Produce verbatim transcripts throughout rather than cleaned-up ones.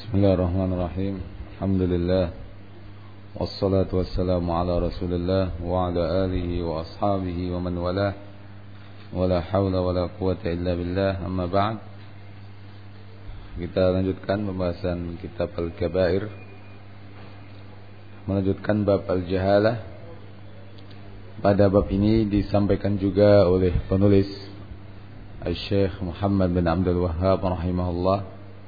Bismillahirrahmanirrahim. Alhamdulillah. Wassalatu wassalamu ala Rasulillah wa ala alihi wa ashabihi wa man walah. Wala hawla wala quwata illa billah. Amma ba'd. Kita lanjutkan pembahasan kitab Al-Kabair. Melanjutkan bab Al-Jahalah. Pada bab ini disampaikan juga oleh penulis Al-Syekh Muhammad bin Abdul Wahhab rahimahullah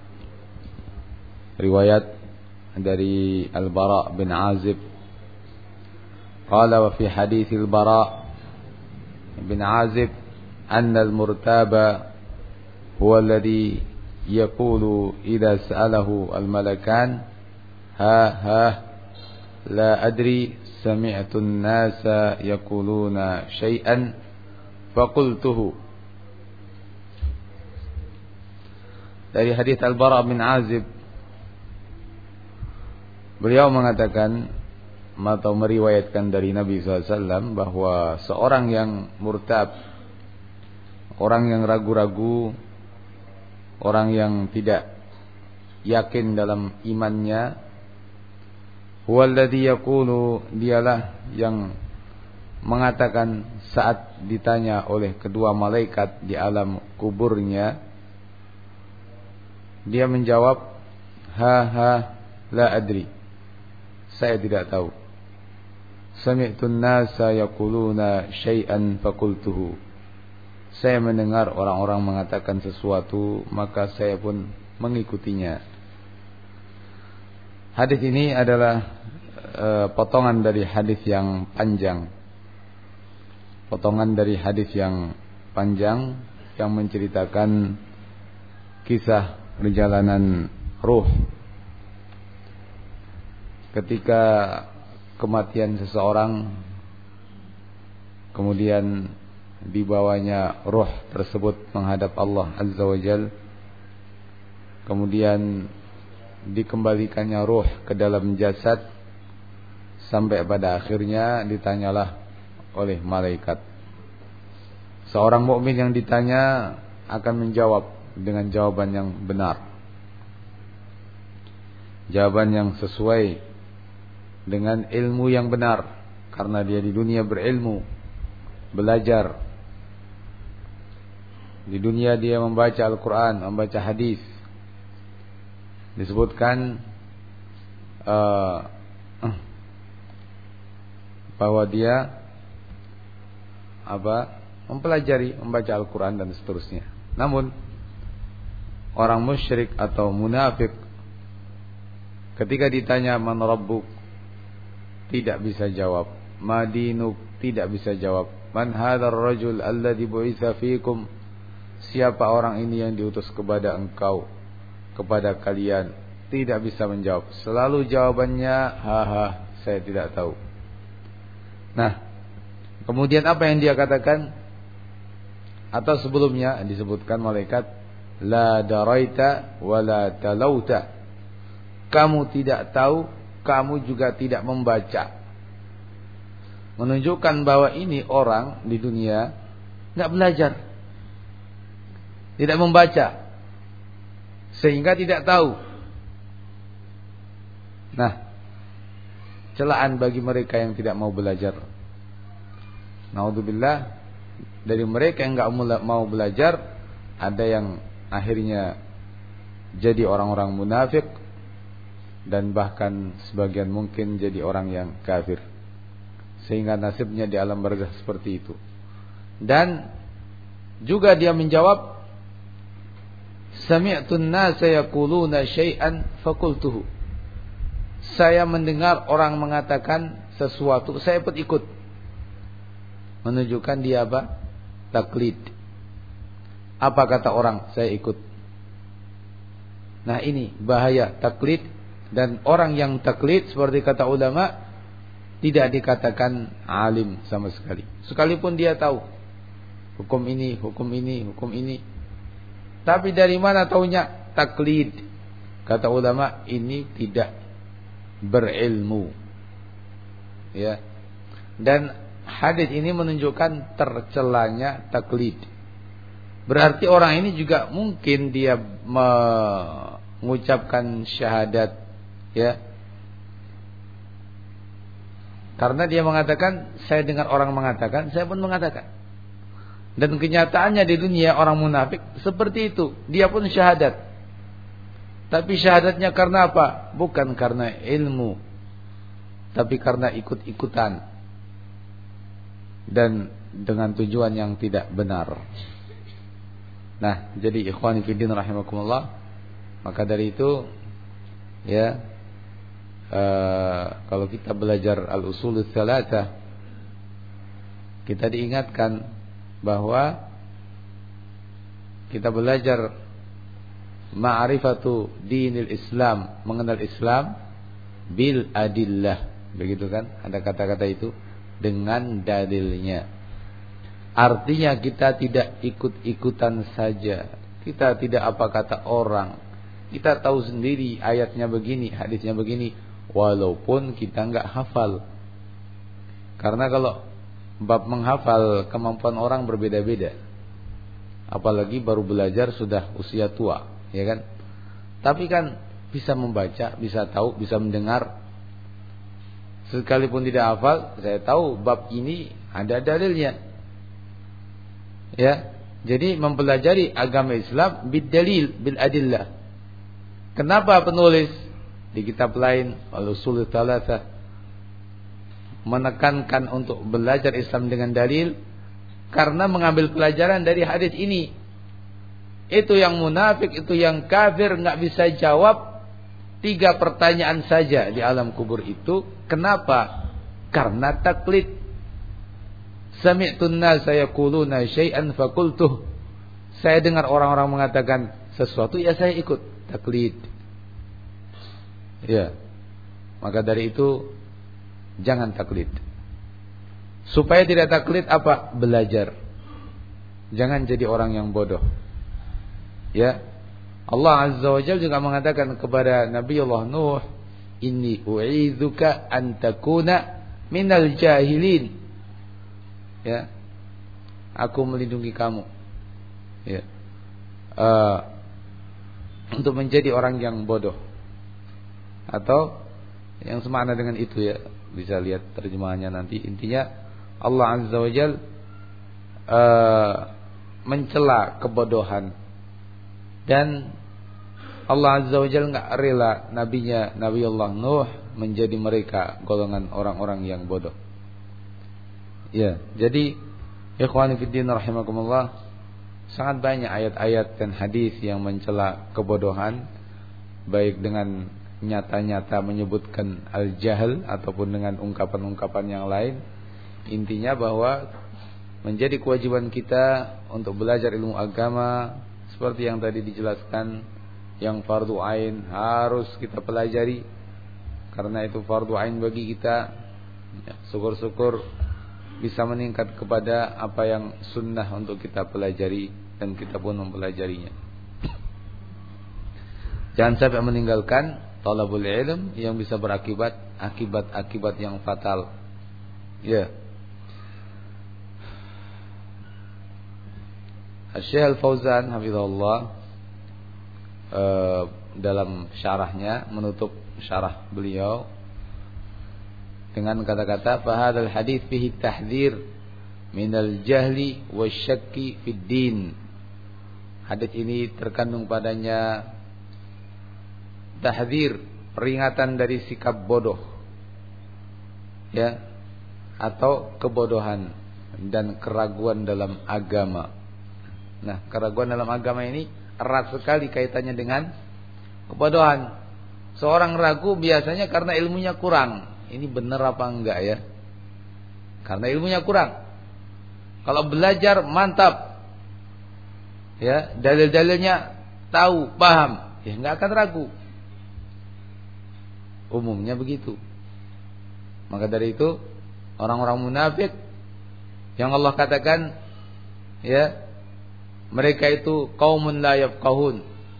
riwayat dari Al-Bara bin Azib. Qala wa fi hadits Al-Bara bin Azib anna al-murtaba huwa alladhi yaqulu idza sa'alahu al-malakan ha ha la adri sami'tu an-nasa yaquluna shay'an faqultuhu. Dari hadits Al-Bara bin Azib, beliau mengatakan atau meriwayatkan dari Nabi shallallahu alaihi wasallam bahwa seorang yang murtab, orang yang ragu-ragu, orang yang tidak yakin dalam imannya, huwallazi yaqulu, dialah yang mengatakan saat ditanya oleh kedua malaikat di alam kuburnya, dia menjawab ha ha la adri, saya tidak tahu. Sami'tun nasa yaquluna syai'an faqultuhu, saya mendengar orang-orang mengatakan sesuatu maka saya pun mengikutinya. Hadis ini adalah e, potongan dari hadis yang panjang. Potongan dari hadis yang panjang yang menceritakan kisah perjalanan ruh ketika kematian seseorang, kemudian dibawanya ruh tersebut menghadap Allah Azza wa Jal, kemudian dikembalikannya ruh ke dalam jasad, sampai pada akhirnya ditanyalah oleh malaikat. Seorang mukmin yang ditanya akan menjawab dengan jawaban yang benar, jawaban yang sesuai dengan ilmu yang benar, karena dia di dunia berilmu, belajar. Di dunia dia membaca Al-Quran, membaca hadis. Disebutkan uh, bahwa dia apa mempelajari, membaca Al-Quran dan seterusnya. Namun orang musyrik atau munafik ketika ditanya man rabbuk, tidak bisa jawab. Madinuk, tidak bisa jawab. Man hadzal rajul alladhi bu'itsa fiikum, siapa orang ini yang diutus kepada engkau, kepada kalian, tidak bisa menjawab. Selalu jawabannya ha ha, saya tidak tahu. Nah, kemudian apa yang dia katakan? Atau sebelumnya disebutkan malaikat, la daraita wa la talauta, kamu tidak tahu, kamu juga tidak membaca. Menunjukkan bahwa ini orang di dunia tidak belajar, tidak membaca, sehingga tidak tahu. Nah, celaan bagi mereka yang tidak mau belajar. Naudzubillah, dari mereka yang tidak mau belajar, ada yang akhirnya jadi orang-orang munafik, dan bahkan sebagian mungkin jadi orang yang kafir, sehingga nasibnya di alam barzakh seperti itu. Dan juga dia menjawab, sami'tun nasa yaquluna syai'an faqultuhu, saya mendengar orang mengatakan sesuatu, saya pun ikut. Menunjukkan dia apa? Taklid. Apa kata orang, saya ikut. Nah, ini bahaya taklid. Dan orang yang taklid, seperti kata ulama, tidak dikatakan alim sama sekali. Sekalipun dia tahu hukum ini, hukum ini, hukum ini, tapi dari mana taunya? Taklid. Kata ulama, ini tidak berilmu. Ya. Dan hadis ini menunjukkan tercelanya taklid. Berarti orang ini juga mungkin dia me mengucapkan syahadat, ya. Karena dia mengatakan, saya dengar orang mengatakan, saya pun mengatakan. Dan kenyataannya di dunia orang munafik seperti itu, dia pun syahadat. Tapi syahadatnya karena apa? Bukan karena ilmu, tapi karena ikut-ikutan dan dengan tujuan yang tidak benar. Nah, jadi ikhwani fiddin rahimakumullah, maka dari itu ya, uh, kalau kita belajar al-usul tsalatsa, kita diingatkan bahwa kita belajar ma'rifatu dinil Islam, mengenal Islam bil adillah, begitu kan? Ada kata-kata itu, dengan dalilnya. Artinya kita tidak ikut-ikutan saja. Kita tidak apa kata orang. Kita tahu sendiri ayatnya begini, hadisnya begini, walaupun kita enggak hafal. Karena kalau bab menghafal, kemampuan orang berbeda-beda. Apalagi baru belajar sudah usia tua, ya kan? Tapi kan bisa membaca, bisa tahu, bisa mendengar. Sekalipun tidak hafal, saya tahu bab ini ada dalilnya. Ya, jadi mempelajari agama Islam bid dalil, bil adillah. Kenapa penulis di kitab lain al-usul tsalatsa menekankan untuk belajar Islam dengan dalil? Karena mengambil pelajaran dari hadis ini. Itu yang munafik, itu yang kafir nggak bisa jawab tiga pertanyaan saja di alam kubur itu. Kenapa? Karena taklid. Sami'tun nasa yaquluna syai'an faqultuh. Saya dengar orang-orang mengatakan sesuatu, ya saya ikut. Taklid. Ya. Maka dari itu jangan taklid. Supaya tidak taklid apa? Belajar. Jangan jadi orang yang bodoh. Ya. Allah Azza wa Jalla juga mengatakan kepada Nabi Allah Nuh, "Inni u'idzuka an takuna minal jahilin." Ya. Aku melindungi kamu. Ya. Uh, untuk menjadi orang yang bodoh. Atau yang semakna dengan itu, ya. Bisa lihat terjemahannya nanti. Intinya Allah Azza wa Jalla uh, mencela kebodohan. Dan Allah Azza wa Jalla enggak rela nabinya Nabi Allah Nuh menjadi mereka golongan orang-orang yang bodoh. Ya, jadi ikhwani fiddin rahimakumullah, sangat banyak ayat-ayat dan hadis yang mencela kebodohan, baik dengan nyata-nyata menyebutkan al-jahl ataupun dengan ungkapan-ungkapan yang lain. Intinya bahwa menjadi kewajiban kita untuk belajar ilmu agama seperti yang tadi dijelaskan, yang fardu ain harus kita pelajari. Karena itu fardu ain bagi kita. Syukur-syukur bisa meningkat kepada apa yang sunnah untuk kita pelajari, dan kita pun mempelajarinya. Jangan sampai meninggalkan talabul ilm yang bisa berakibat akibat-akibat yang fatal. Ya. Syekh Al-Fauzan hafizahullah uh, dalam syarahnya, menutup syarah beliau dengan kata-kata fahadal hadits fihi tahdhir minal jahli wasyakki fid din. Hadis ini terkandung padanya tahdhir, peringatan dari sikap bodoh, ya, atau kebodohan dan keraguan dalam agama. Nah, keraguan dalam agama ini erat sekali kaitannya dengan kebodohan. Seorang ragu biasanya karena ilmunya kurang. Ini benar apa enggak, ya? Karena ilmunya kurang. Kalau belajar mantap, ya, dalil-dalilnya tahu, paham, ya enggak akan ragu. Umumnya begitu. Maka dari itu orang-orang munafik yang Allah katakan, ya, mereka itu qaumun la yafqahun.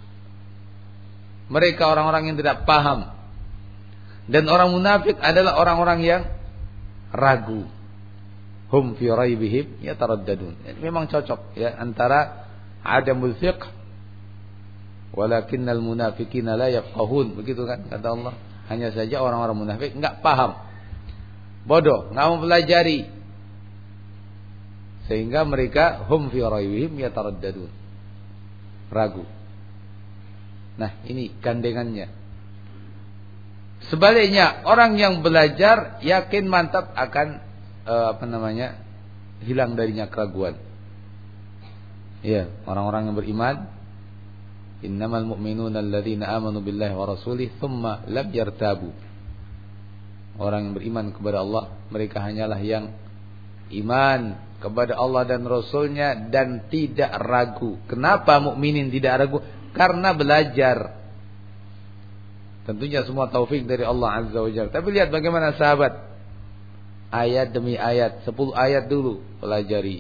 Mereka orang-orang yang tidak paham. Dan orang munafik adalah orang-orang yang ragu. Hum fi raibihim yataraddadun. Memang cocok, ya, antara adamul fiqh Walakinnal munafiqina la yafqahun. Begitu kan kata Allah. Hanya saja orang-orang munafik enggak paham. Bodoh, enggak mau pelajari. Sehingga mereka hum fi raibihim yataraddadun. Ragu. Nah, ini gandengannya. Sebaliknya, orang yang belajar yakin mantap akan uh, apa namanya? hilang darinya keraguan. Ya, orang-orang yang beriman, innamal mu'minuna alladzina amanu billahi wa rasulih tsumma lam yartabu. Orang yang beriman kepada Allah, mereka hanyalah yang iman kepada Allah dan Rasulnya dan tidak ragu. Kenapa mukminin tidak ragu? Karena belajar. Tentunya semua taufik dari Allah Azza wa Jalla. Tapi lihat bagaimana sahabat, ayat demi ayat, sepuluh ayat dulu pelajari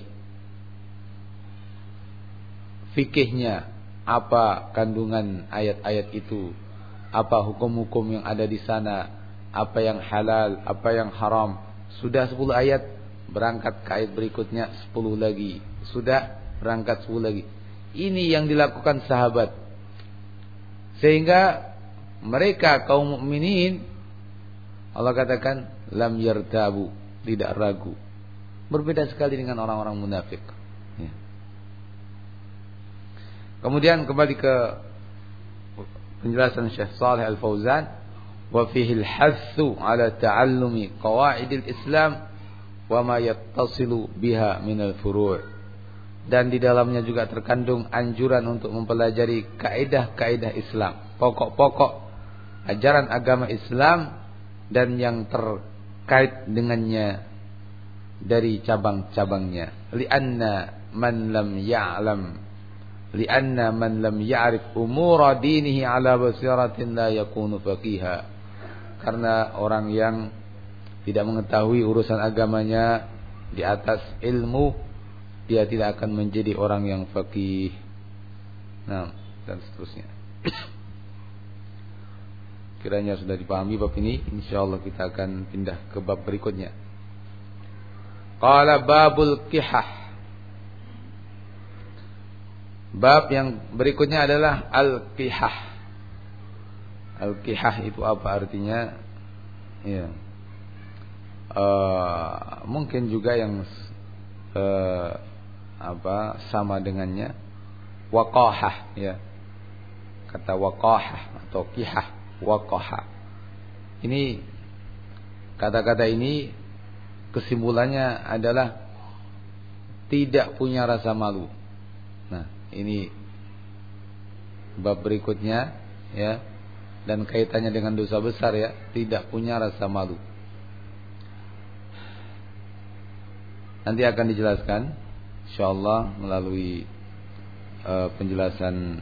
fikihnya, apa kandungan ayat-ayat itu, apa hukum-hukum yang ada di sana, apa yang halal, apa yang haram. Sudah sepuluh ayat, berangkat ke ayat berikutnya sepuluh lagi. Sudah berangkat sepuluh lagi. Ini yang dilakukan sahabat. Sehingga mereka kaum mukminin, Allah katakan lam yartabu, tidak ragu. Berbeda sekali dengan orang-orang munafik. Ya. Kemudian kembali ke penjelasan Syekh Shalih Al-Fauzan, wa fihi al-hassu ala ta'allumi qawaidil Islam wa ma yattasilu biha minal furu'. Dan di dalamnya juga terkandung anjuran untuk mempelajari kaidah-kaidah Islam, pokok-pokok ajaran agama Islam dan yang terkait dengannya dari cabang-cabangnya. Li'anna man lam ya'lam li'anna man lam ya'rif umura dinihi ala basiratin la yakunu faqiha. Karena orang yang tidak mengetahui urusan agamanya di atas ilmu, dia tidak akan menjadi orang yang faqih. Nah, dan seterusnya. Kiranya sudah dipahami bab ini, insyaallah kita akan pindah ke bab berikutnya. Qala babul qihah. Bab yang berikutnya adalah al-qihah. Al-qihah itu apa artinya? Ya. Uh, mungkin juga yang uh, apa sama dengannya waqahah, ya. Kata waqahah atau qihah, waqahah. Ini kata-kata ini kesimpulannya adalah tidak punya rasa malu. Nah, ini bab berikutnya, ya, dan kaitannya dengan dosa besar, ya, tidak punya rasa malu. Nanti akan dijelaskan insyaallah melalui uh, penjelasan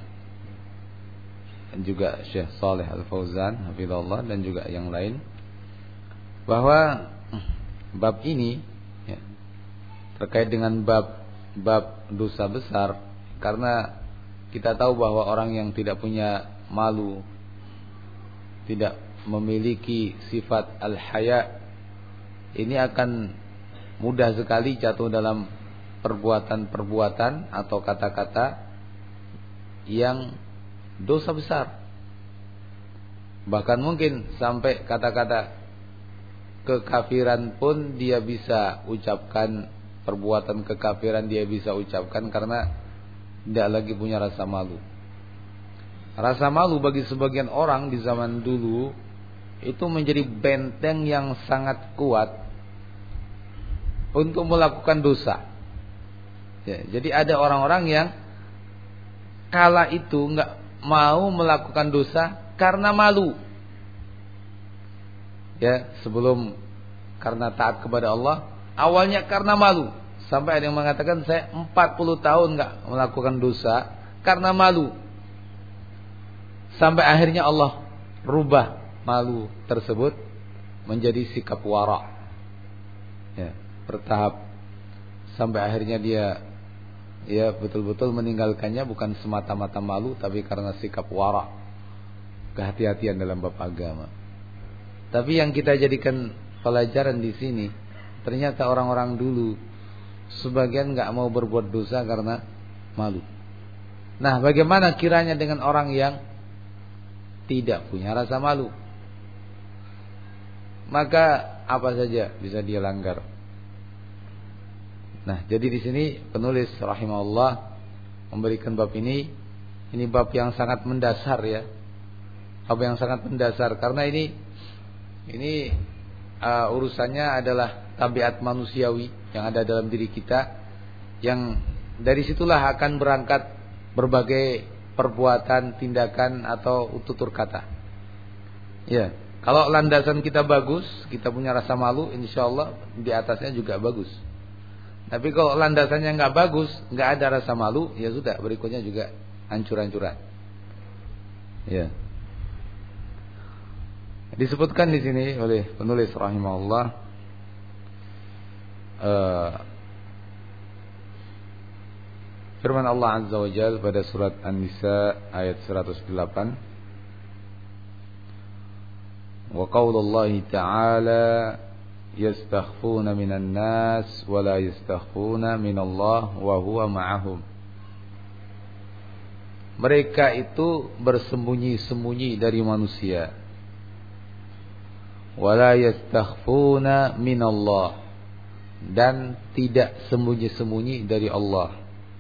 juga Syekh Shalih Al-Fauzan hafizallah dan juga yang lain, bahwa bab ini, ya, terkait dengan bab bab dosa besar, karena kita tahu bahwa orang yang tidak punya malu, tidak memiliki sifat al-haya, ini akan mudah sekali jatuh dalam perbuatan-perbuatan atau kata-kata yang dosa besar. Bahkan mungkin sampai kata-kata kekafiran pun dia bisa ucapkan, perbuatan kekafiran dia bisa ucapkan karena tidak lagi punya rasa malu. Rasa malu bagi sebagian orang di zaman dulu itu menjadi benteng yang sangat kuat untuk melakukan dosa. Ya, jadi ada orang-orang yang kala itu enggak mau melakukan dosa karena malu. Ya, sebelum karena taat kepada Allah, awalnya karena malu. Sampai ada yang mengatakan saya empat puluh tahun enggak melakukan dosa karena malu. Sampai akhirnya Allah rubah malu tersebut menjadi sikap wara. Ya, bertahap sampai akhirnya dia ya betul-betul meninggalkannya bukan semata-mata malu, tapi karena sikap wara, kehati-hatian dalam bab agama. Tapi yang kita jadikan pelajaran di sini, ternyata orang-orang dulu sebagian nggak mau berbuat dosa karena malu. Nah, bagaimana kiranya dengan orang yang tidak punya rasa malu? Maka apa saja bisa dia langgar. Nah, jadi di sini penulis rahimahullah memberikan bab ini, ini bab yang sangat mendasar ya. Bab yang sangat mendasar karena ini ini uh, urusannya adalah tabiat manusiawi yang ada dalam diri kita, yang dari situlah akan berangkat berbagai perbuatan, tindakan atau tutur kata. Ya, kalau landasan kita bagus, kita punya rasa malu, insyaallah di atasnya juga bagus. Tapi kalau landasannya nggak bagus, nggak ada rasa malu, ya sudah, berikutnya juga hancur-hancuran. Ya. Disebutkan di sini oleh penulis rahimahullah uh, firman Allah Azza wa Jalla pada surat An-Nisa ayat seratus delapan. Wa qaulullahi ta'ala yastakhfuna minan nas wa la yastakhfuna minallah wa huwa ma'ahum. Mereka itu bersembunyi-sembunyi dari manusia. Wa la yastakhfuna minallah, dan tidak sembunyi-sembunyi dari Allah.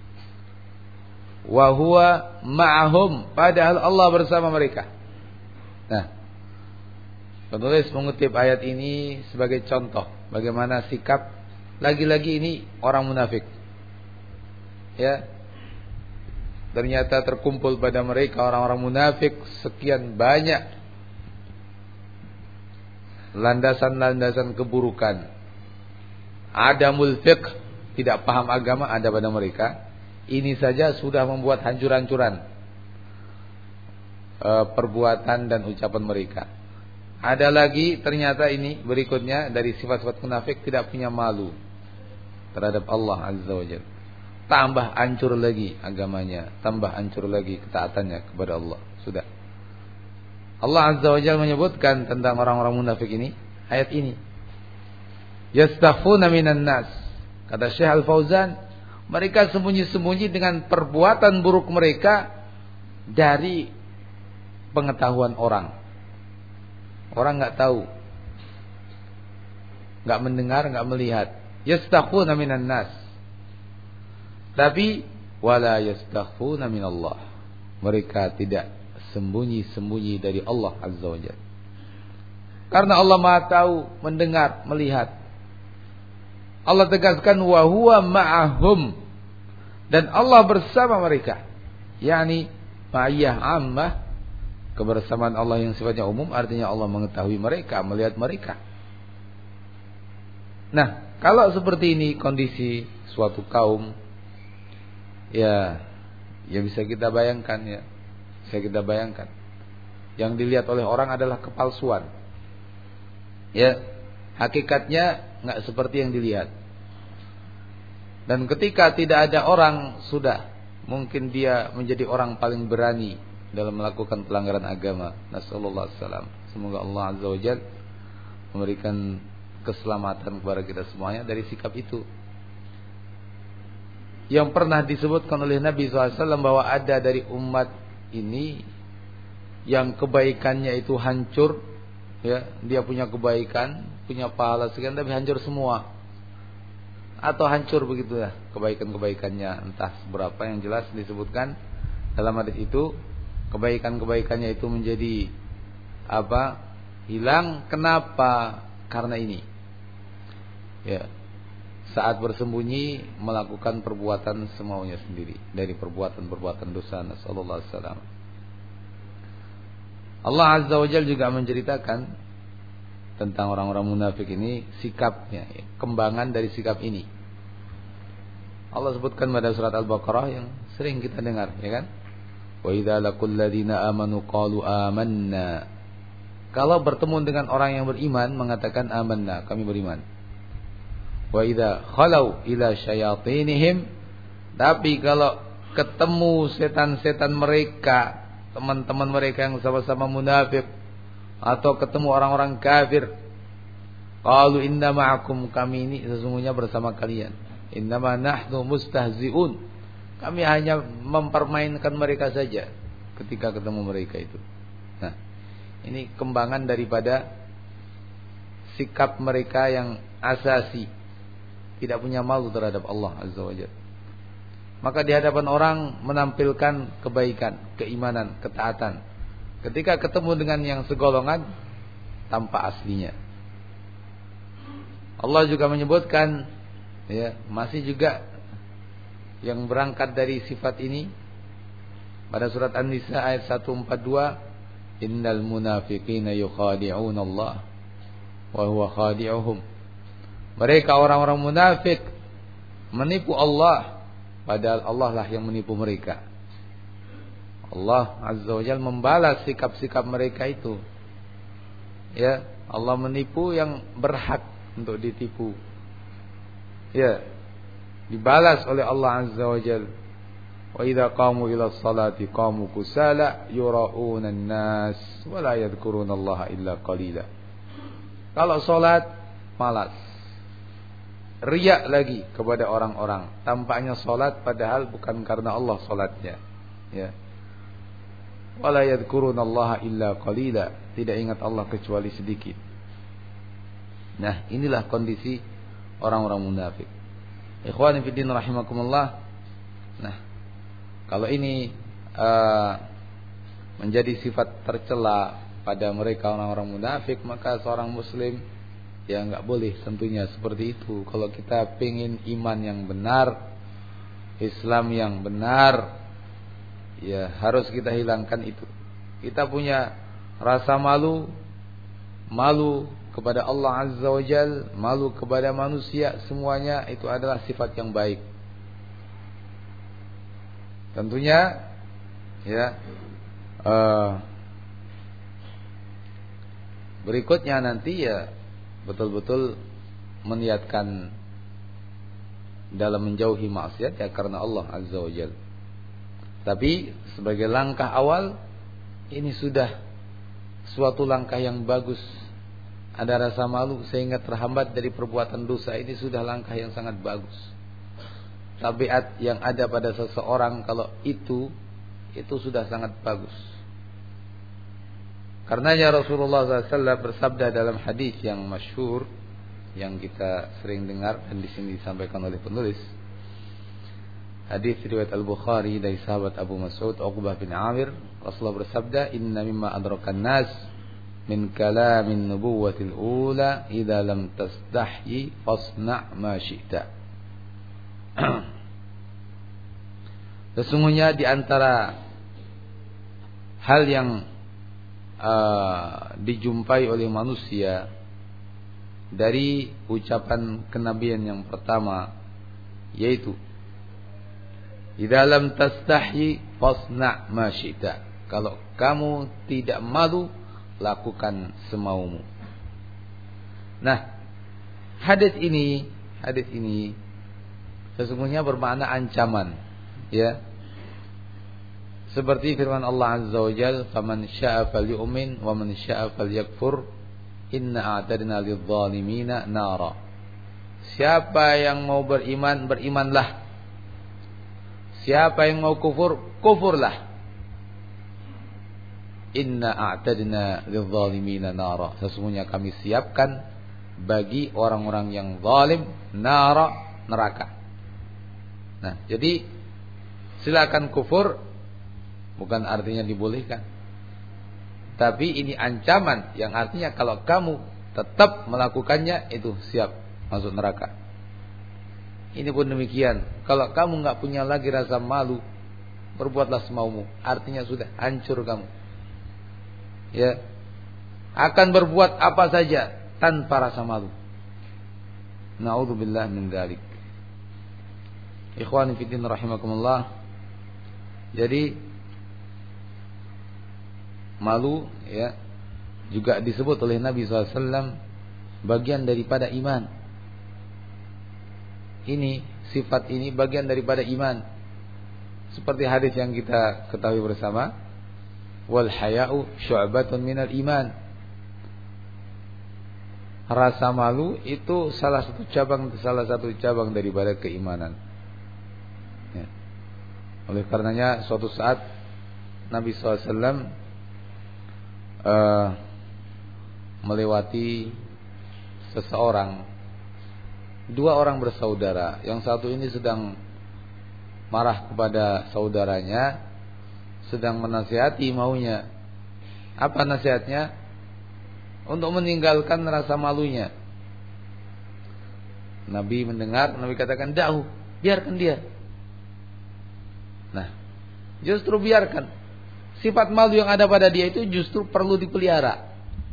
Wa huwa ma'ahum, padahal Allah bersama mereka. Nah, penulis mengutip ayat ini sebagai contoh bagaimana sikap lagi-lagi ini orang munafik. Ya. Ternyata terkumpul pada mereka orang-orang munafik sekian banyak landasan-landasan keburukan. Adamul fiqh, tidak paham agama ada pada mereka. Ini saja sudah membuat hancur-hancuran e, perbuatan dan ucapan mereka. Ada lagi ternyata ini berikutnya dari sifat-sifat munafik, tidak punya malu terhadap Allah Azza wa Jalla. Tambah hancur lagi agamanya, tambah hancur lagi ketaatannya kepada Allah. Sudah. Allah Azza wa Jalla menyebutkan tentang orang-orang munafik ini ayat ini. Yastakhfuna minan nas. Kata Syekh Al-Fauzan, mereka sembunyi-sembunyi dengan perbuatan buruk mereka dari pengetahuan orang. Orang enggak tahu, enggak mendengar, enggak melihat. Yastakhfuna minan nas. Tapi wala yastakhfuna minallah. Mereka tidak sembunyi-sembunyi dari Allah Azza wa Jalla. Karena Allah Maha tahu, mendengar, melihat. Allah tegaskan wa huwa ma'ahum, dan Allah bersama mereka. Yani ma'iyah ammah, kebersamaan Allah yang sifatnya umum, artinya Allah mengetahui mereka, melihat mereka. Nah, kalau seperti ini kondisi suatu kaum, ya, ya bisa kita bayangkan ya. Bisa kita bayangkan. Yang dilihat oleh orang adalah kepalsuan. Ya, hakikatnya enggak seperti yang dilihat. Dan ketika tidak ada orang, sudah mungkin dia menjadi orang paling berani dalam melakukan pelanggaran agama. Nasallallahu alaihi wasallam. Semoga Allah Azza wa Jalla memberikan keselamatan kepada kita semuanya dari sikap itu. Yang pernah disebutkan oleh Nabi shallallahu alaihi wasallam bahwa ada dari umat ini yang kebaikannya itu hancur, ya, dia punya kebaikan, punya pahala sekian, tapi hancur semua, atau hancur begitu ya kebaikan-kebaikannya, entah seberapa. Yang jelas disebutkan dalam hadis itu kebaikan-kebaikannya itu menjadi apa? Hilang. Kenapa? Karena ini, ya, saat bersembunyi melakukan perbuatan semaunya sendiri dari perbuatan-perbuatan dosa. Nasallallahu alaihi wasallam. Allah Azza wa Jalla juga menceritakan tentang orang-orang munafik ini, sikapnya, ya, kembangan dari sikap ini. Allah sebutkan pada surat Al-Baqarah yang sering kita dengar, ya kan? Wa idza laqul ladzina amanu qalu amanna. Kalau bertemu dengan orang yang beriman mengatakan amanna, kami beriman. Wa idza khalau ila syayatinihim, tapi kalau ketemu setan-setan mereka, teman-teman mereka yang sama-sama munafik, atau ketemu orang-orang kafir, qalu inna ma'akum, kami ini sesungguhnya bersama kalian. Innama nahnu mustahzi'un, Kami hanya mempermainkan mereka saja ketika ketemu mereka itu. Nah, ini kembangan daripada sikap mereka yang asasi, tidak punya malu terhadap Allah Azza wa Jalla. Maka di hadapan orang menampilkan kebaikan, keimanan, ketaatan. Ketika ketemu dengan yang segolongan, tanpa aslinya. Allah juga menyebutkan, ya, masih juga yang berangkat dari sifat ini pada surat An-Nisa ayat seratus empat puluh dua, innal munafiqina yukhadi'una Allah wa huwa khadi'uhum. Mereka orang-orang munafik menipu Allah, padahal Allah lah yang menipu mereka. Allah Azza wa Jalla membalas sikap-sikap mereka itu. Ya, Allah menipu yang berhak untuk ditipu. Ya, dibalas oleh Allah Azza wa Jalla. Wa idza qamu ila sholati qamu kusala yura'una an-nas wa la yadhkuruna Allah illa qalila. Kalau salat malas, riya lagi kepada orang-orang. Tampaknya salat padahal bukan karena Allah salatnya. Ya. Wala yadhkurunallaha illa qalila, tidak ingat Allah kecuali sedikit. Nah, inilah kondisi orang-orang munafik. Ikhwani fi din rahimakumullah. Nah, kalau ini uh, menjadi sifat tercela pada mereka orang-orang munafik, maka seorang muslim ya enggak boleh tentunya seperti itu. Kalau kita pengin iman yang benar, Islam yang benar, ya harus kita hilangkan itu. Kita punya rasa malu, malu kepada Allah Azza wa Jal, malu kepada manusia, semuanya itu adalah sifat yang baik. Tentunya ya uh, berikutnya nanti ya betul-betul meniatkan dalam menjauhi maksiat ya karena Allah Azza wa Jalla. Tapi sebagai langkah awal ini sudah suatu langkah yang bagus. Ada rasa malu sehingga terhambat dari perbuatan dosa, ini sudah langkah yang sangat bagus. Tabiat yang ada pada seseorang kalau itu itu sudah sangat bagus. Karenanya Rasulullah shallallahu alaihi wasallam bersabda dalam hadis yang masyhur yang kita sering dengar dan di sini disampaikan oleh penulis. Hadis riwayat Al-Bukhari dari sahabat Abu Mas'ud Uqbah bin Amir, Rasulullah bersabda, "Inna mimma adrakan nas min kalamin nubuwatil ula idza lam tastahyi fasna' ma syi'ta." Sesungguhnya di antara hal yang uh, dijumpai oleh manusia dari ucapan kenabian yang pertama, yaitu idza lam tastahyi fasna' ma syi'ta. Kalau kamu tidak malu, lakukan semaumu. Nah, hadis ini, hadis ini sesungguhnya bermakna ancaman, ya. Seperti firman Allah Azza wa Jalla, "Faman syaa'a falyu'min wa man syaa'a falyakfur, inna a'tadna lidh-dhalimina nara." Siapa yang mau beriman, berimanlah. Siapa yang mau kufur, kufurlah. Inna a'tadna lidh-dhalimina nara. Sesungguhnya kami siapkan bagi orang-orang yang zalim nara, neraka. Nah, jadi silakan kufur bukan artinya dibolehkan. Tapi ini ancaman yang artinya kalau kamu tetap melakukannya itu siap masuk neraka. Ini pun demikian. Kalau kamu enggak punya lagi rasa malu, berbuatlah semaumu. Artinya sudah hancur kamu. Ya, akan berbuat apa saja tanpa rasa malu. Na'udzubillah min dzalik. Ikhwani fi din rahimakumullah. Jadi malu ya juga disebut oleh Nabi shallallahu alaihi wasallam bagian daripada iman. Ini sifat ini bagian daripada iman. Seperti hadis yang kita ketahui bersama, wal haya'u syu'batun minal iman. Rasa malu itu salah satu cabang salah satu cabang daripada keimanan. Ya. Oleh karenanya suatu saat Nabi shallallahu alaihi wasallam uh, melewati seseorang, dua orang bersaudara. Yang satu ini sedang marah kepada saudaranya, sedang menasihati maunya. Apa nasihatnya? Untuk meninggalkan rasa malunya. Nabi mendengar, Nabi katakan, "Da'hu, biarkan dia." Nah, justru biarkan. Sifat malu yang ada pada dia itu justru perlu dipelihara.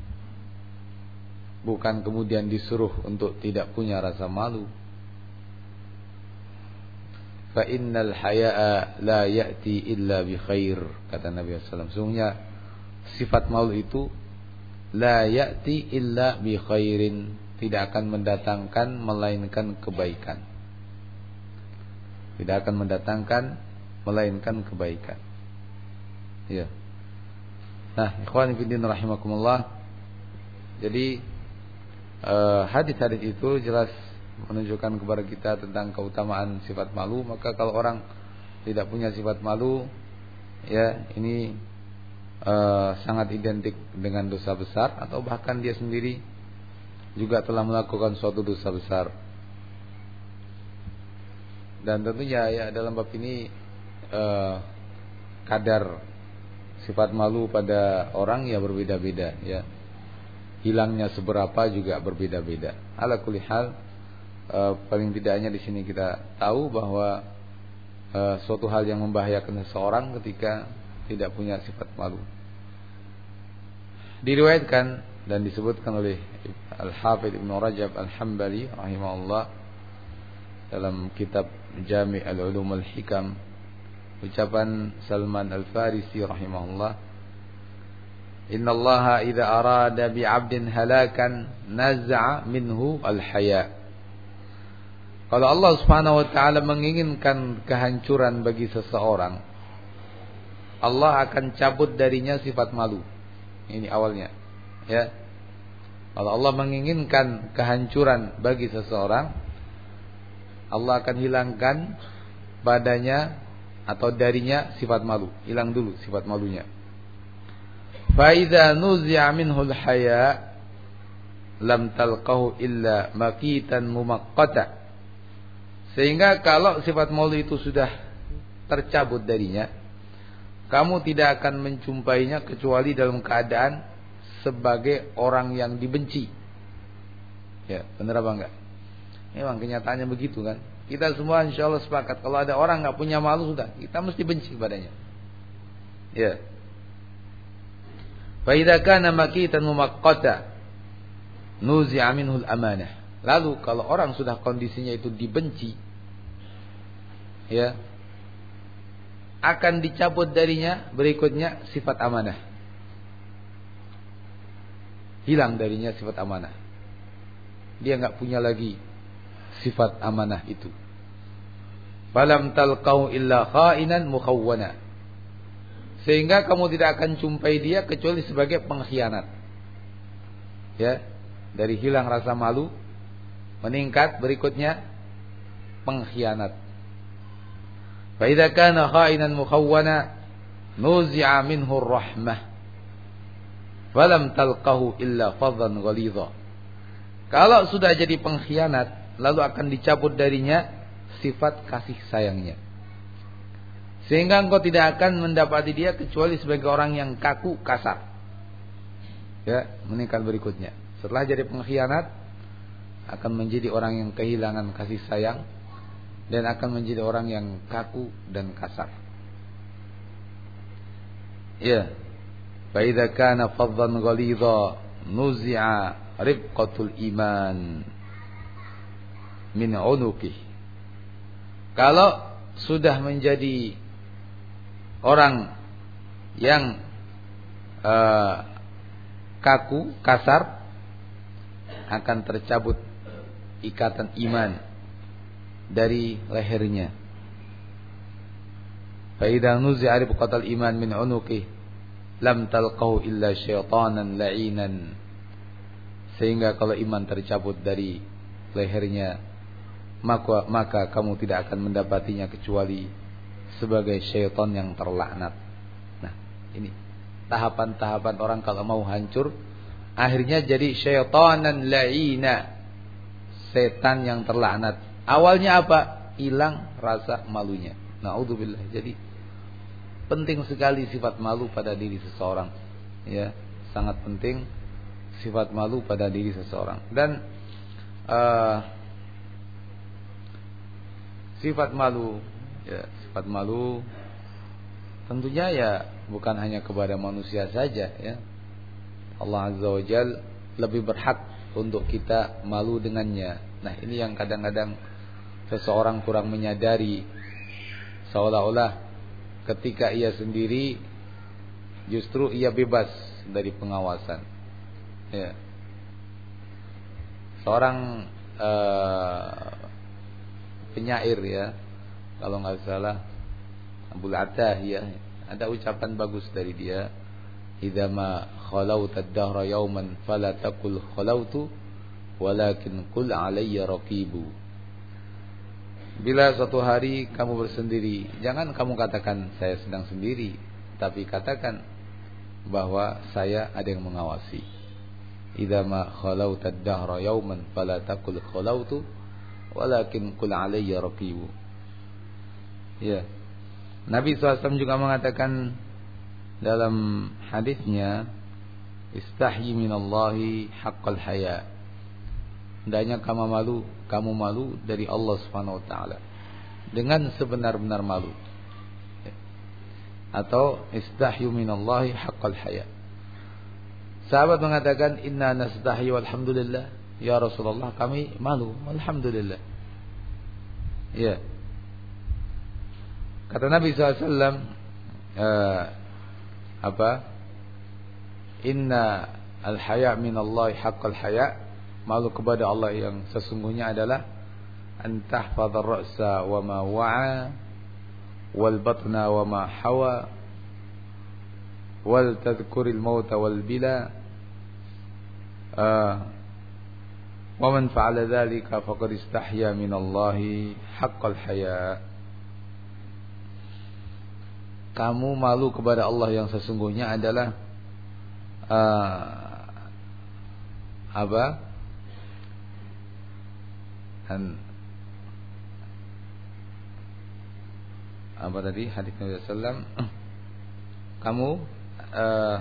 Bukan kemudian disuruh untuk tidak punya rasa malu. Fa innal haya'a la ya'ti illa bi khair, kata Nabi sallallahu alaihi wasallam. Sungguhnya sifat malu itu la ya'ti illa bi khairin, tidak akan mendatangkan melainkan kebaikan. Tidak akan mendatangkan melainkan kebaikan. Ya. Nah, ikhwan fillah rahimakumullah. Jadi eh, hadis-hadis itu jelas menunjukkan kepada kita tentang keutamaan sifat malu. Maka kalau orang tidak punya sifat malu, ya ini uh, sangat identik dengan dosa besar, atau bahkan dia sendiri juga telah melakukan suatu dosa besar. Dan tentunya ya dalam bab ini uh, kadar sifat malu pada orang ya berbeda-beda, ya. Hilangnya seberapa juga berbeda-beda. Ala kulli hal, Uh, paling tidaknya di sini kita tahu bahwa uh, suatu hal yang membahayakan seseorang ketika tidak punya sifat malu. Diriwayatkan dan disebutkan oleh Al-Hafidz Ibnu Rajab Al-Hambali rahimahullah dalam kitab Jami' Al-Ulum Al-Hikam, ucapan Salman Al-Farisi rahimahullah, "Innallaha idza arada bi'abdin halakan naz'a minhu al-haya." Kalau Allah Subhanahu wa taala menginginkan kehancuran bagi seseorang, Allah akan cabut darinya sifat malu. Ini awalnya, ya. Kalau Allah menginginkan kehancuran bagi seseorang, Allah akan hilangkan padanya atau darinya sifat malu. Hilang dulu sifat malunya. Fa idza nuzi'a minhul haya lam talqahu illa maqitan mumaqqata. Sehingga kalau sifat malu itu sudah tercabut darinya, kamu tidak akan menjumpainya kecuali dalam keadaan sebagai orang yang dibenci. Ya, benar apa enggak? Memang kenyataannya begitu kan. Kita semua insya Allah sepakat, kalau ada orang enggak punya malu sudah, kita mesti benci padanya. Ya. Fa idza kana maqitan mumaqqata nuzi'a minhu al-amanah. Lalu kalau orang sudah kondisinya itu dibenci, ya, akan dicabut darinya berikutnya sifat amanah. Hilang darinya sifat amanah. Dia enggak punya lagi sifat amanah itu. Falam talqau illa khainan mukhawwana. Sehingga kamu tidak akan jumpai dia kecuali sebagai pengkhianat. Ya, dari hilang rasa malu meningkat berikutnya pengkhianat. Fa idza kana khainan mukhawwana nuzi'a minhu ar-rahmah falam talqahu illa fadhan ghalidha. Kalau sudah jadi pengkhianat, lalu akan dicabut darinya sifat kasih sayangnya. Sehingga engkau tidak akan mendapati dia kecuali sebagai orang yang kaku, kasar. Ya, meningkat berikutnya. Setelah jadi pengkhianat, akan menjadi orang yang kehilangan kasih sayang dan akan menjadi orang yang kaku dan kasar. Ya. Fa idza kana fadhan ghalidha nuzi'a ribqatul iman min unuqih. Kalau sudah menjadi orang yang uh, kaku, kasar, akan tercabut ikatan iman dari lehernya. Fa idza nuzi'a ribqatul iman min unuqih lam talqahu illa syaitanan la'inan. Sehingga kalau iman tercabut dari lehernya, maka maka kamu tidak akan mendapatinya kecuali sebagai syaitan yang terlaknat. Nah, ini tahapan-tahapan orang kalau mau hancur, akhirnya jadi syaitanan la'ina, setan yang terlaknat. Awalnya apa? Hilang rasa malunya. Na'udzubillah. Jadi penting sekali sifat malu pada diri seseorang. Ya, sangat penting sifat malu pada diri seseorang. Dan uh, sifat malu, ya, sifat malu tentunya ya bukan hanya kepada manusia saja, ya. Allah Azza wa Jalla lebih berhak untuk kita malu dengannya. Nah, ini yang kadang-kadang seseorang kurang menyadari, seolah-olah ketika ia sendiri justru ia bebas dari pengawasan. Ya. Seorang uh, penyair, ya, kalau nggak salah Abul Atahiyah, ada ucapan bagus dari dia, idza ma khalauta ad-dahra yawman fala taqul khalautu walakin qul alayya raqibu. Bila suatu hari kamu bersendiri, jangan kamu katakan saya sedang sendiri, tapi katakan bahwa saya ada yang mengawasi. Idza ma khalauta ad-dahra yawman fala taqul khalautu walakin qul alayya raqibu. Ya. Nabi shallallahu alaihi wasallam juga mengatakan dalam hadisnya, istahyi minallahi haqqal haya. Hendaknya kamu malu, kamu malu dari Allah Subhanahu wa taala dengan sebenar-benar malu. Atau istahyu minallahi haqqal haya. Sahabat mengatakan, inna nastahyi walhamdulillah. Ya Rasulullah, kami malu, alhamdulillah. Ya. Kata Nabi shallallahu alaihi wasallam, uh, apa? Inna al-haya minallahi haqqal haya. Malu kepada Allah yang sesungguhnya adalah an tahfadhar ra'sa wa ma wa'a wal batna wa ma hawa wal tadhkuril mauta wal bila uh, wa man fa'ala dhalika faqad istahya minallahi haqqal haya. Kamu malu kepada Allah yang sesungguhnya adalah uh, apa? Dan apa tadi hadis Nabi sallallahu alaihi wasallam? Kamu uh,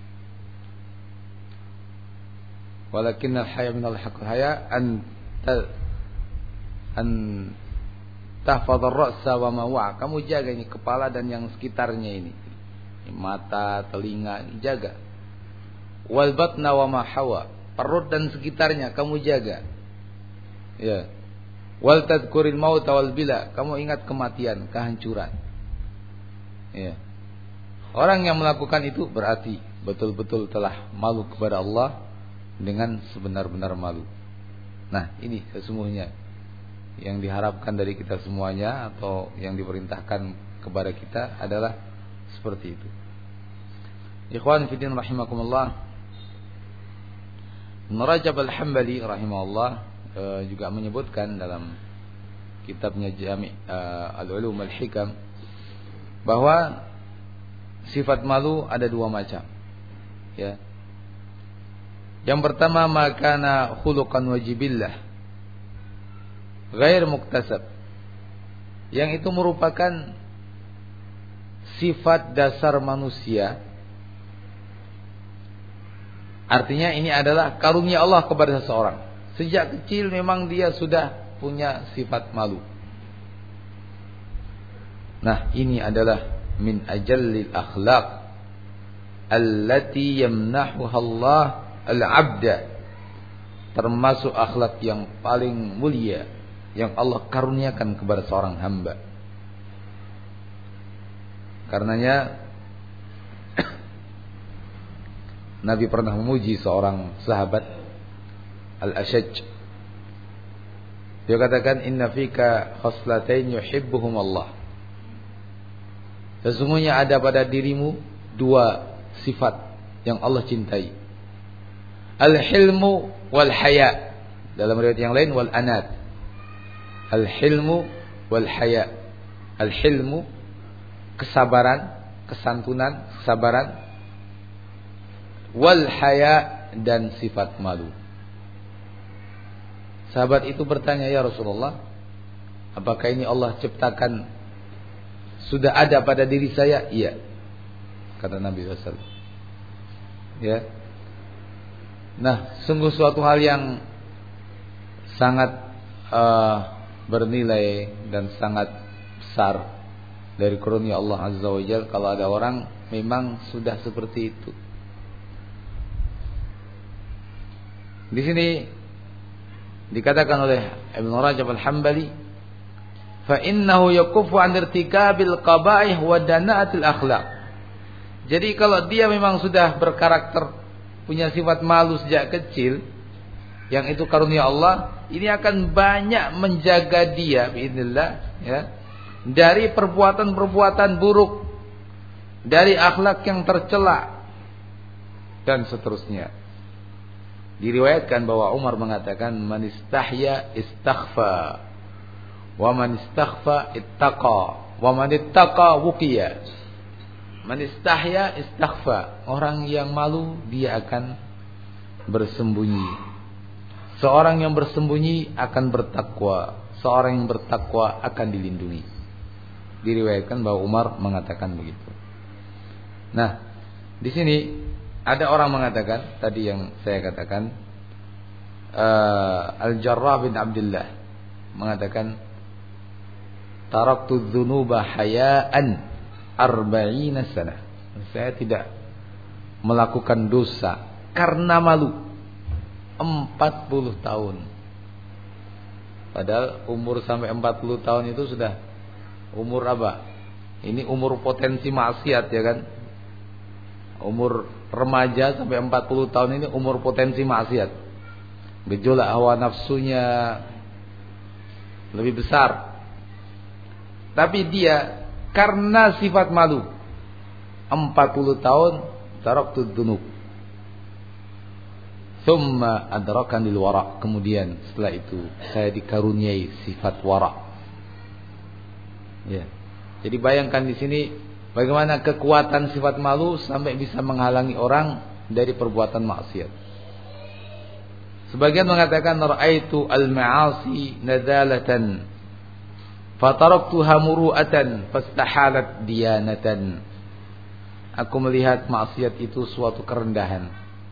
walakinnal haya minal haqqil haya an an tahfadhar ra'sa wa ma wa'a. Kamu jaga ini kepala dan yang sekitarnya ini. Mata, telinga, jaga. Wal batna wa ma hawa. Perut dan sekitarnya kamu jaga. Ya. Wal tadhkuril mauta wal bila. Kamu ingat kematian, kehancuran. Ya. Orang yang melakukan itu berarti betul-betul telah malu kepada Allah dengan sebenar-benar malu. Nah, ini sesungguhnya yang diharapkan dari kita semuanya, atau yang diperintahkan kepada kita adalah seperti itu. Ikhwan fillah rahimakumullah. Ibnu Rajab Al-Hambali rahimahullah e, juga menyebutkan dalam kitabnya Jami' e, Al-Ulum Al-Hikam bahwa sifat malu ada dua macam. Ya. Yang pertama, makana khuluqan wajibillah ghair muktasab. Yang itu merupakan sifat dasar manusia. Artinya ini adalah karunia Allah kepada seseorang. Sejak kecil memang dia sudah punya sifat malu. Nah, ini adalah min ajallil akhlaq allati yamnahuha Allah al-'abda. Termasuk akhlak yang paling mulia yang Allah karuniakan kepada seorang hamba. Karenanya Nabi pernah memuji seorang sahabat, Al-Ashaj. Dia katakan, inna fika khaslatain yuhibbuhum Allah. Sesungguhnya ada pada dirimu dua sifat yang Allah cintai. Al-hilmu wal haya. Dalam riwayat yang lain, wal anad. Al-hilmu wal haya. Al-hilmu kesabaran, kesantunan, kesabaran, wal haya, dan sifat malu. Sahabat itu bertanya, ya Rasulullah, apakah ini Allah ciptakan sudah ada pada diri saya? Iya, kata Nabi sallallahu alaihi wasallam. Ya. Nah, sungguh suatu hal yang sangat uh, bernilai dan sangat besar dari karunia Allah Azza wa Jalla kalau ada orang memang sudah seperti itu. Di sini dikatakan oleh Ibnu Rajab Al-Hambali, fa innahu yakuffu an irtikabil qaba'ih wa dana'atil akhlaq. Jadi kalau dia memang sudah berkarakter, punya sifat malu sejak kecil, yang itu karunia Allah, ini akan banyak menjaga dia biidznillah, ya, dari perbuatan-perbuatan buruk, dari akhlak yang tercela, dan seterusnya. Diriwayatkan bahwa Umar mengatakan, man istahya istaghfa, wa man istaghfa ittaqa, wa man ittaqa wuqiya. Man istahya istaghfa, orang yang malu dia akan bersembunyi. Seorang yang bersembunyi akan bertakwa, seorang yang bertakwa akan dilindungi. Diriwayatkan bahwa Umar mengatakan begitu. Nah, di sini ada orang mengatakan, tadi yang saya katakan, uh, Al-Jarrah bin Abdullah mengatakan, taraktu dzunuba hayaan arba'ina sanah. Saya tidak melakukan dosa karena malu empat puluh tahun. Padahal umur sampai empat puluh tahun itu sudah umur apa? Ini umur potensi maksiat, ya kan? Umur remaja sampai empat puluh tahun ini umur potensi maksiat. Gejolak hawa nafsunya lebih besar. Tapi dia karena sifat malu empat puluh tahun taraktu dzunub. Tsumma adrakanil wara. Kemudian setelah itu saya dikaruniai sifat wara. Ya. Jadi bayangkan di sini bagaimana kekuatan sifat malu sampai bisa menghalangi orang dari perbuatan maksiat. Sebagian mengatakan ra'aitu al-ma'asi nadalatan fataraktuha muru'atan fastahalat diyanatan. Aku melihat maksiat itu suatu kerendahan,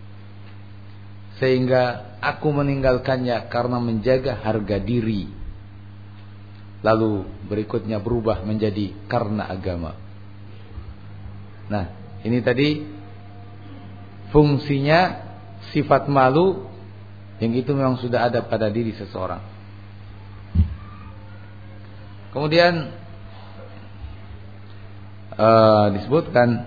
sehingga aku meninggalkannya karena menjaga harga diri. Lalu berikutnya berubah menjadi karena agama. Nah, ini tadi fungsinya sifat malu yang itu memang sudah ada pada diri seseorang. Kemudian uh, disebutkan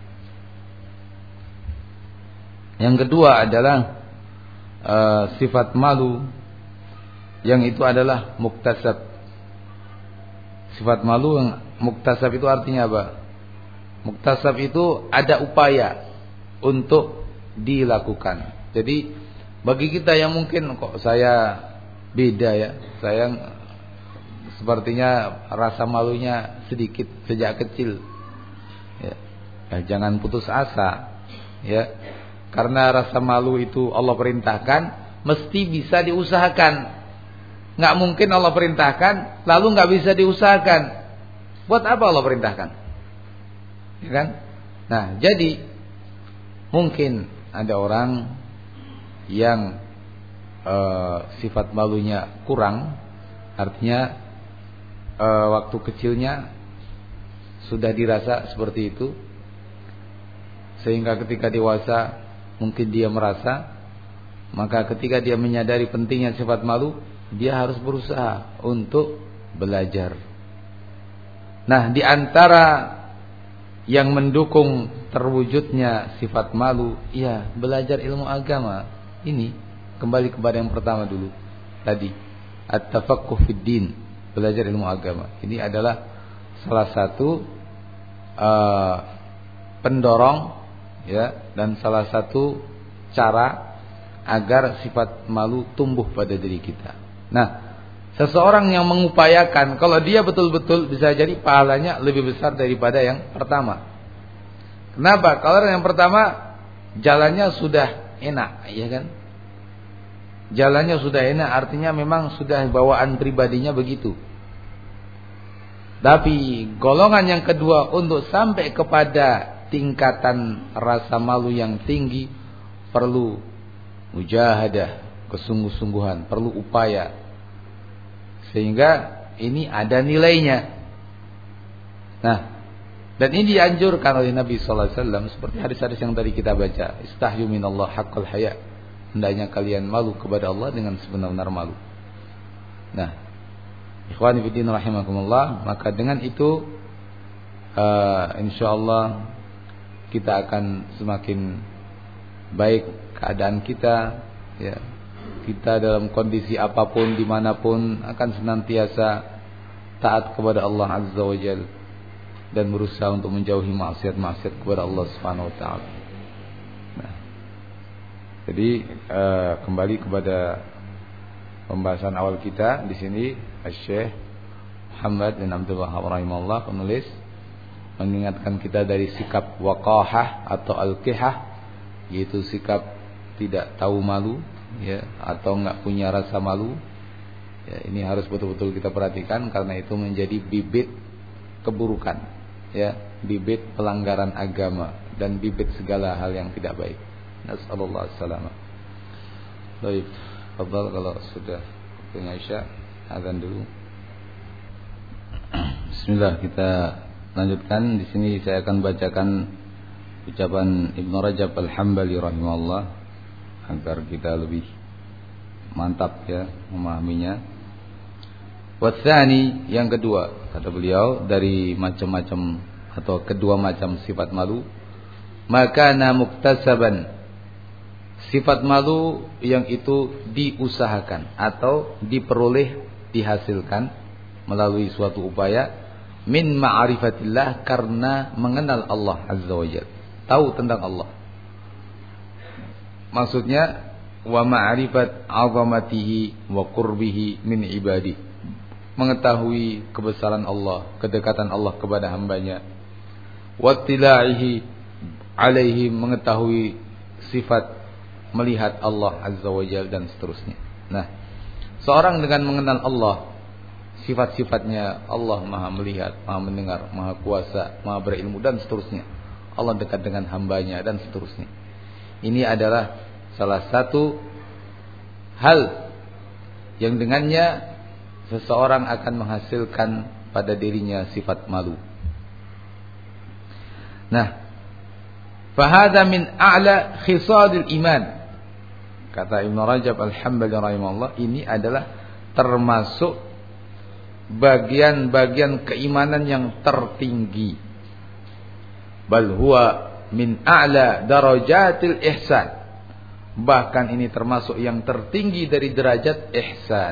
yang kedua adalah Uh, sifat malu yang itu adalah muktasab. Sifat malu yang muktasab itu artinya apa? Muktasab itu ada upaya untuk dilakukan. Jadi bagi kita yang mungkin kok saya beda ya, saya sepertinya rasa malunya sedikit sejak kecil. Ya, ya jangan putus asa, ya. Karena rasa malu itu Allah perintahkan, mesti bisa diusahakan. Nggak mungkin Allah perintahkan lalu nggak bisa diusahakan. Buat apa Allah perintahkan? Ya kan? Nah, jadi mungkin ada orang yang uh, sifat malunya kurang, artinya uh, waktu kecilnya sudah dirasa seperti itu, sehingga ketika dewasa mungkin dia merasa, maka ketika dia menyadari pentingnya sifat malu, dia harus berusaha untuk belajar. Nah, di antara yang mendukung terwujudnya sifat malu, ya belajar ilmu agama. Ini kembali kepada yang pertama dulu tadi, at-tafaqquh fid din, belajar ilmu agama. Ini adalah salah satu uh, pendorong, ya, dan salah satu cara agar sifat malu tumbuh pada diri kita. Nah, Seseorang yang mengupayakan, kalau dia betul-betul bisa jadi pahalanya lebih besar daripada yang pertama. Kenapa? Kalau yang pertama jalannya sudah enak, ya kan? Jalannya sudah enak, artinya memang sudah bawaan pribadinya begitu. Tapi golongan yang kedua, untuk sampai kepada tingkatan rasa malu yang tinggi, perlu mujahadah, kesungguh-sungguhan, perlu upaya. Sehingga ini ada nilainya. Nah, dan ini dianjurkan oleh Nabi sallallahu alaihi wasallam seperti hadis-hadis yang tadi kita baca. Istahyu minallah haqqal haya. Hendaknya kalian malu kepada Allah dengan sebenar-benar malu. Nah, ikhwani fillah rahimakumullah, maka dengan itu uh, insyaallah kita akan semakin baik keadaan kita, ya. Kita dalam kondisi apapun, dimanapun akan senantiasa taat kepada Allah Azza wa Jalla dan berusaha untuk menjauhi maksiat-maksiat kepada Allah Subhanahu wa taala. Nah, jadi uh, kembali kepada pembahasan awal kita di sini, Syekh Muhammad bin Abdul Wahhab rahimahullah, penulis, mengingatkan kita dari sikap waqahah atau al-qihah, yaitu sikap tidak tahu malu, ya, atau enggak punya rasa malu. Ya, ini harus betul-betul kita perhatikan karena itu menjadi bibit keburukan, ya, bibit pelanggaran agama dan bibit segala hal yang tidak baik. Nasallallahu alaihi wasallam. Baik, fadhal kalau sudah waktunya Isya, azan dulu. Bismillah, kita lanjutkan. Di sini saya akan bacakan ucapan Ibnu Rajab Al-Hambali rahimahullah agar kita lebih mantap, ya, memahaminya. Watsani, yang kedua, kata beliau, dari macam-macam atau kedua macam sifat malu, maka na muktasaban, sifat malu yang itu diusahakan atau diperoleh, dihasilkan melalui suatu upaya, min ma'rifatillah, karena mengenal Allah Azza wa Jalla, tahu tentang Allah. Maksudnya wa ma'rifat 'azamatihi wa qurbihi min ibadihi, mengetahui kebesaran Allah, kedekatan Allah kepada hambanya. Wa tilaihi alaihi, mengetahui sifat melihat Allah Azza wa Jalla dan seterusnya. Nah, seorang dengan mengenal Allah, sifat-sifatnya, Allah Maha melihat, Maha mendengar, Maha kuasa, Maha berilmu dan seterusnya. Allah dekat dengan hambanya dan seterusnya. Ini adalah salah satu hal yang dengannya seseorang akan menghasilkan pada dirinya sifat malu. Nah, fahadha min a'la khisalil iman. Kata Ibnu Rajab Al-Hambali rahimahullah, ini adalah termasuk bagian-bagian keimanan yang tertinggi. Bal huwa min a'la darajatil ihsan. Bahkan ini termasuk yang tertinggi dari derajat ihsan.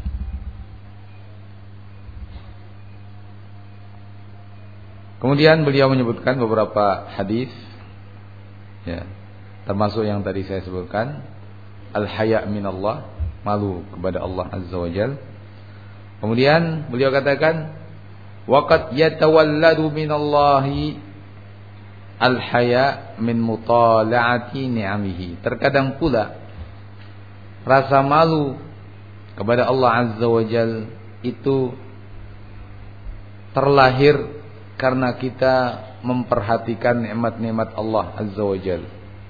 Kemudian beliau menyebutkan beberapa hadis, ya, termasuk yang tadi saya sebutkan, al-haya minallah, malu kepada Allah Azza wa Jalla. Kemudian beliau katakan, waqad yatawalladu minallahi al-haya min mutala'ati ni'amihi. Terkadang pula rasa malu kepada Allah Azza wa Jalla itu terlahir karena kita memperhatikan nikmat-nikmat Allah Azza wa Jalla.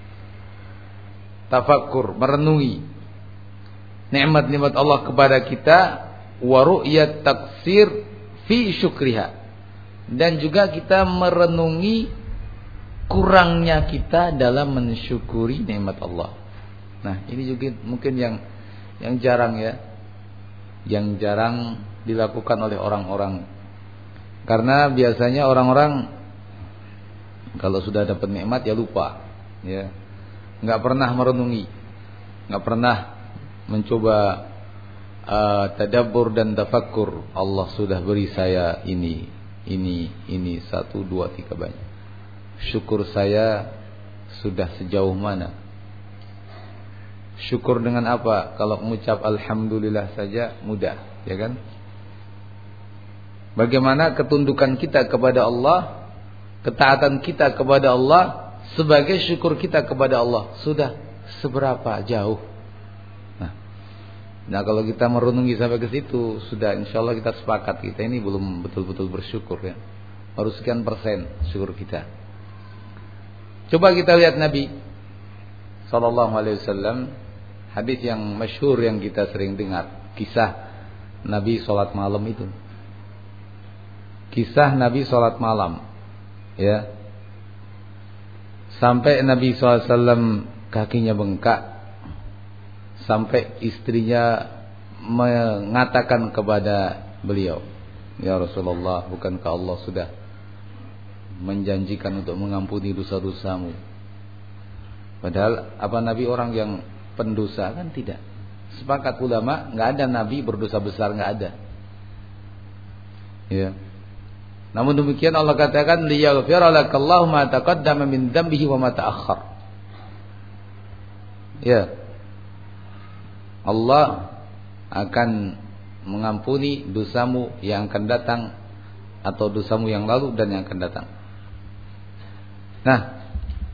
Tafakkur, merenungi nikmat-nikmat Allah kepada kita, wa ru'yat taksir fi syukriha, dan juga kita merenungi kurangnya kita dalam mensyukuri nikmat Allah. Nah, ini juga mungkin yang yang jarang, ya, yang jarang dilakukan oleh orang-orang. Karena biasanya orang-orang kalau sudah dapat nikmat ya lupa, ya, nggak pernah merenungi, nggak pernah mencoba uh, tadabbur dan tafakkur. Allah sudah beri saya ini, ini, ini, satu, dua, tiga, banyak. Syukur saya sudah sejauh mana? Syukur dengan apa? Kalau mengucap alhamdulillah saja mudah. ya kan? Bagaimana ketundukan kita kepada Allah, ketaatan kita kepada Allah sebagai syukur kita kepada Allah. Sudah seberapa jauh? Nah, nah kalau kita merenungi sampai ke situ, sudah insyaallah kita sepakat kita ini belum betul-betul bersyukur ya. Baru sekian persen syukur kita. Coba kita lihat Nabi sallallahu alaihi wasallam, hadis yang masyhur yang kita sering dengar, kisah Nabi salat malam itu. Kisah Nabi salat malam, ya. Sampai Nabi shallallahu alaihi wasallam kakinya bengkak, sampai istrinya mengatakan kepada beliau, ya Rasulullah, bukankah Allah sudah menjanjikan untuk mengampuni dosa-dosamu? Padahal apa Nabi orang yang pendosa? Kan tidak. Sepakat ulama, nggak ada Nabi berdosa besar, nggak ada. Ya. Namun demikian Allah katakan liyaghfira lakallahu ma taqaddama min dzambihi wa ma ta'akhkhar. Ya. Allah akan mengampuni dosamu yang akan datang atau dosamu yang lalu dan yang akan datang. Nah,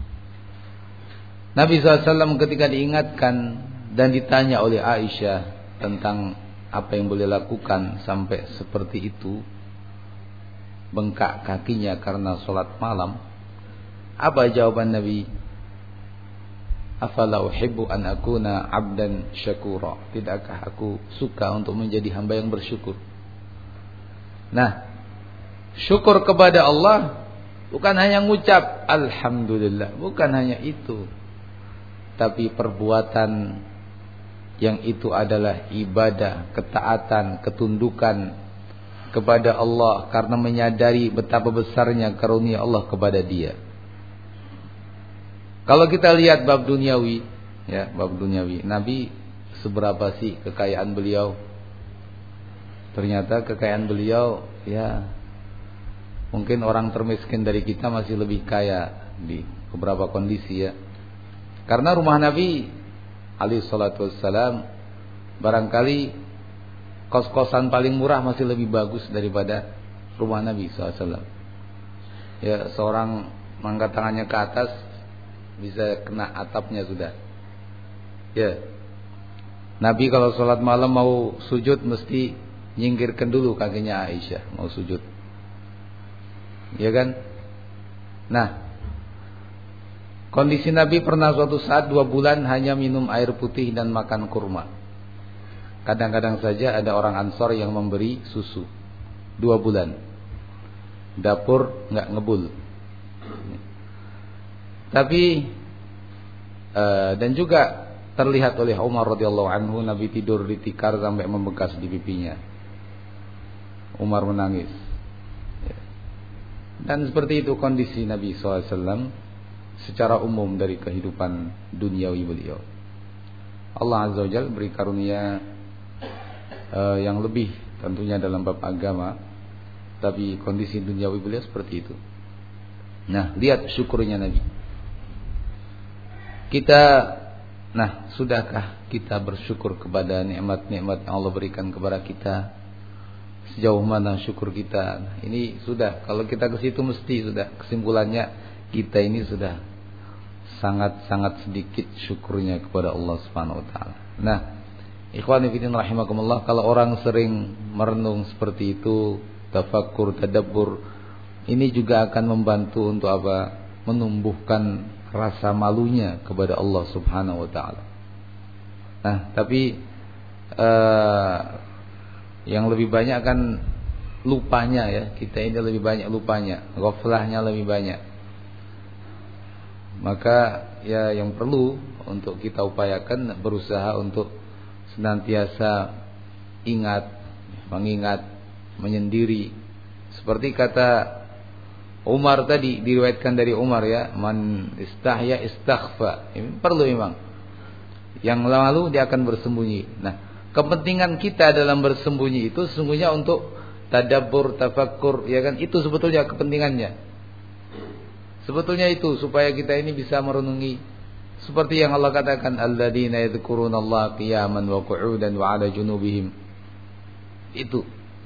Nabi shallallahu alaihi wasallam ketika diingatkan dan ditanya oleh Aisyah tentang apa yang boleh lakukan sampai seperti itu, bengkak kakinya karena sholat malam, apa jawaban Nabi? Afala uhibbu an akuna abdan syakura. Tidakkah aku suka untuk menjadi hamba yang bersyukur? Nah, syukur kepada Allah bukan hanya ngucap alhamdulillah, bukan hanya itu, tapi perbuatan yang itu adalah ibadah, ketaatan, ketundukan kepada Allah karena menyadari betapa besarnya karunia Allah kepada dia. Kalau kita lihat bab duniawi, ya, bab duniawi, Nabi seberapa sih kekayaan beliau? Ternyata kekayaan beliau, ya, mungkin orang termiskin dari kita masih lebih kaya di beberapa kondisi, ya. Karena rumah Nabi alaihi salatu wassalam barangkali kos-kosan paling murah masih lebih bagus daripada rumah Nabi shallallahu alaihi wasallam. Ya, seorang mengangkat tangannya ke atas bisa kena atapnya sudah. Ya. Nabi kalau sholat malam mau sujud mesti nyingkirkan dulu kakinya Aisyah mau sujud. Ya kan? Nah, kondisi Nabi pernah suatu saat dua bulan hanya minum air putih dan makan kurma. Kadang-kadang saja ada orang Ansor yang memberi susu. Dua bulan. Dapur nggak ngebul. Tapi uh, dan juga terlihat oleh Umar radhiyallahu anhu, Nabi tidur di tikar sampai membekas di pipinya. Umar menangis. Dan seperti itu kondisi Nabi shallallahu alaihi wasallam secara umum dari kehidupan duniawi beliau. Allah Azza wa Jalla beri karunia uh, yang lebih tentunya dalam bab agama, tapi kondisi duniawi beliau seperti itu. Nah, lihat syukurnya Nabi. Kita, nah, sudahkah kita bersyukur kepada nikmat-nikmat yang Allah berikan kepada kita? Sejauh mana syukur kita? Nah, ini sudah, kalau kita ke situ mesti sudah kesimpulannya kita ini sudah sangat-sangat sedikit syukurnya kepada Allah Subhanahu wa taala. Nah, ikhwani fillah rahimakumullah, kalau orang sering merenung seperti itu, tafakkur, tadabbur, ini juga akan membantu untuk apa? Menumbuhkan rasa malunya kepada Allah Subhanahu wa taala. Nah, tapi uh, yang lebih banyak kan lupanya, ya. Kita ini lebih banyak lupanya, ghaflahnya lebih banyak. Maka ya yang perlu untuk kita upayakan berusaha untuk senantiasa ingat, mengingat, menyendiri. Seperti kata Umar tadi, diriwayatkan dari Umar, ya, man istahya istaghfa. Ini perlu memang. Yang lalu dia akan bersembunyi. Nah, kepentingan kita dalam bersembunyi itu sesungguhnya untuk tadabbur, tafakkur, ya kan? Itu sebetulnya kepentingannya. Sebetulnya itu supaya kita ini bisa merenungi seperti yang Allah katakan, alladzina yadhkurunallaha qiyaman wa qu'udan wa 'ala junubihim. Itu.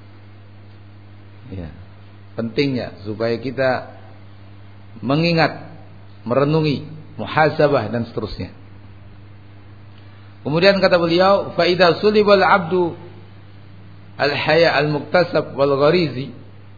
Ya. Pentingnya supaya kita mengingat, merenungi, muhasabah dan seterusnya. Kemudian kata beliau, fa idza sulibal 'abdu al-haya al-muktasab wal gharizi.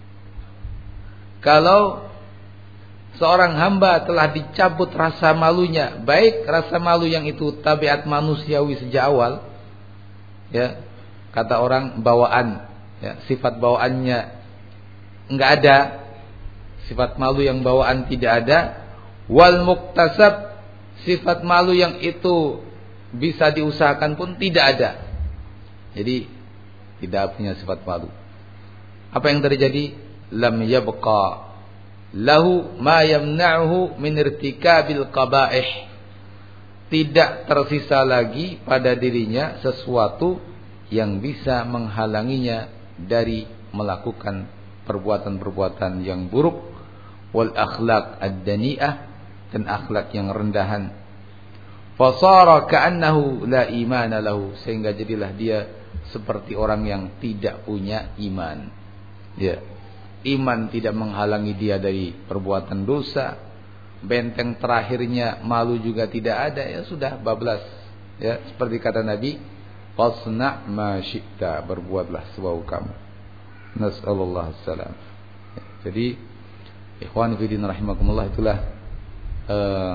Kalau seorang hamba telah dicabut rasa malunya, baik rasa malu yang itu tabiat manusiawi sejak awal, ya, kata orang bawaan, ya, sifat bawaannya enggak ada, sifat malu yang bawaan tidak ada, wal muktasab, sifat malu yang itu bisa diusahakan pun tidak ada. Jadi tidak punya sifat malu. Apa yang terjadi? Lam yabqa lahu ma yamna'uhu min irtikabil qaba'ih. Tidak tersisa lagi pada dirinya sesuatu yang bisa menghalanginya dari melakukan perbuatan-perbuatan yang buruk, wal akhlaq ad-dani'ah, dan akhlak yang rendahan. Fasara ka'annahu la imana lahu, sehingga jadilah dia seperti orang yang tidak punya iman. Ya. Iman tidak menghalangi dia dari perbuatan dosa. Benteng terakhirnya malu juga tidak ada, ya sudah bablas. Ya, seperti kata Nabi, fasna' ma syi'ta, berbuatlah semau kamu. Nas'alullah assalam. Ya, jadi ikhwan fillah rahimakumullah, itulah uh,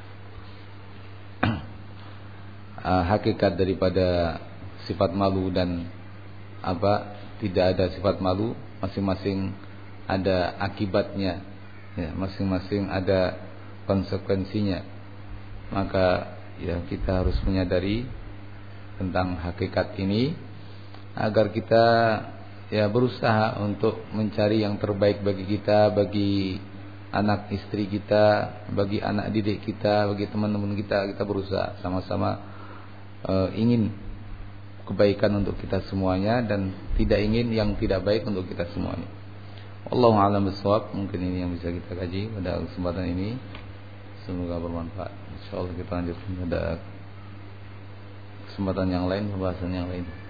uh, hakikat daripada sifat malu dan apa tidak ada sifat malu, masing-masing ada akibatnya, ya, masing-masing ada konsekuensinya. Maka ya kita harus menyadari tentang hakikat ini agar kita ya berusaha untuk mencari yang terbaik bagi kita, bagi anak istri kita, bagi anak didik kita, bagi teman-teman kita. Kita berusaha sama-sama uh, ingin kebaikan untuk kita semuanya dan tidak ingin yang tidak baik untuk kita semuanya. Wallahu a'lam bishawab. Mungkin ini yang bisa kita kaji pada kesempatan ini. Semoga bermanfaat. Insyaallah kita lanjutkan pada kesempatan yang lain, pembahasan yang lain.